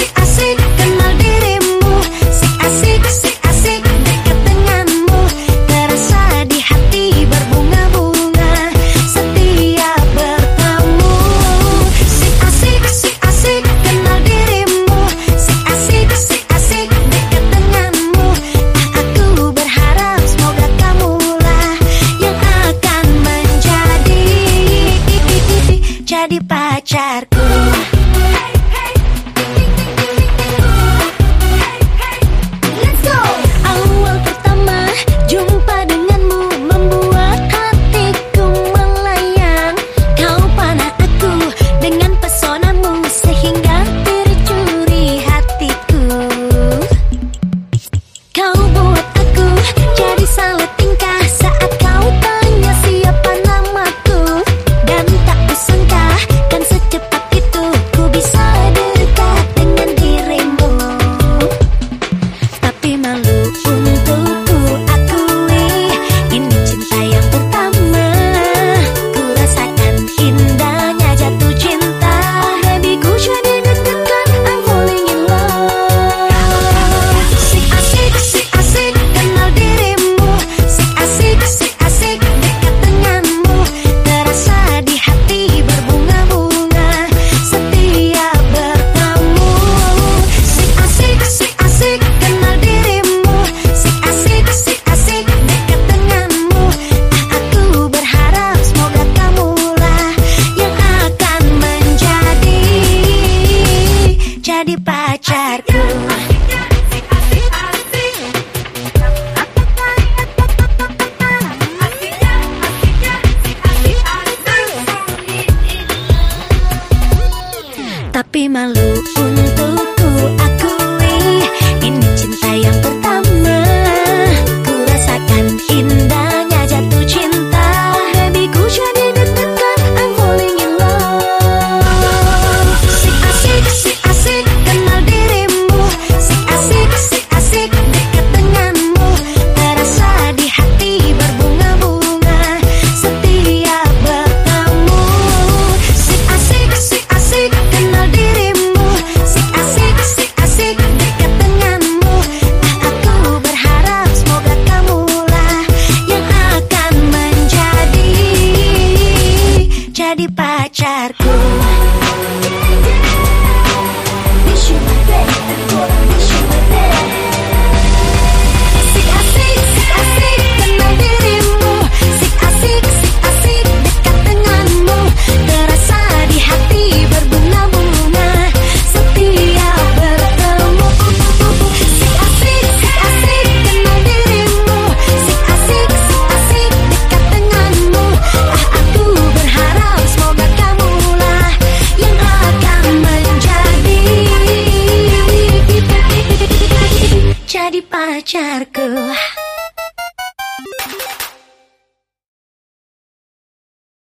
asik kenal dirimu, sik asik dekat denganmu, terasa di hati berbunga-bunga setiap bertemu. Sik asik kenal dirimu, sik asik dekat denganmu. Aku berharap semoga kamulah yang akan jadi pacarku. Awal pertama jumpa denganmu membuat hatiku melayang. Kau panah aku dengan pesonamu sehingga tercuri hatiku. Kau buat aku jadi salah tingkah saat kau tanya siapa namaku. Dan tak kusangka kan secepat itu ku bisa dekat dengan dirimu. Tapi malu untukku akui, ini cinta yang pertama. Ku rasakan indahnya jatuh cinta. Baby ku jadi deg-degan, I'm falling in love. Sik asik kenal dirimu, sik asik dekat denganmu, terasa di hati berbunga-bunga setiap bertemu. Sik asik kenal dirimu, sik asik dekat denganmu. Aku berharap semoga kamulah yang akan jadi pacarku. Tapi malu untukku akui, ini cinta yang pertama. Ku rasakan indahnya jatuh cinta. Baby ku jadi deg-degan, I'm falling in love. Sik asik kenal dirimu, sik asik dekat denganmu, terasa di hati berbunga-bunga setiap bertemu. Sik asik kenal dirimu, sik asik dekat denganmu. Aku berharap semoga kamulah yang akan jadi pacarku. Sik asik kenal dirimu, sik asik dekat denganmu, terasa di hati berbunga-bunga setiap bertemu. Sik asik kenal dirimu, sik asik dekat denganmu. Aku berharap semoga kamulah yang akan jadi pacarku.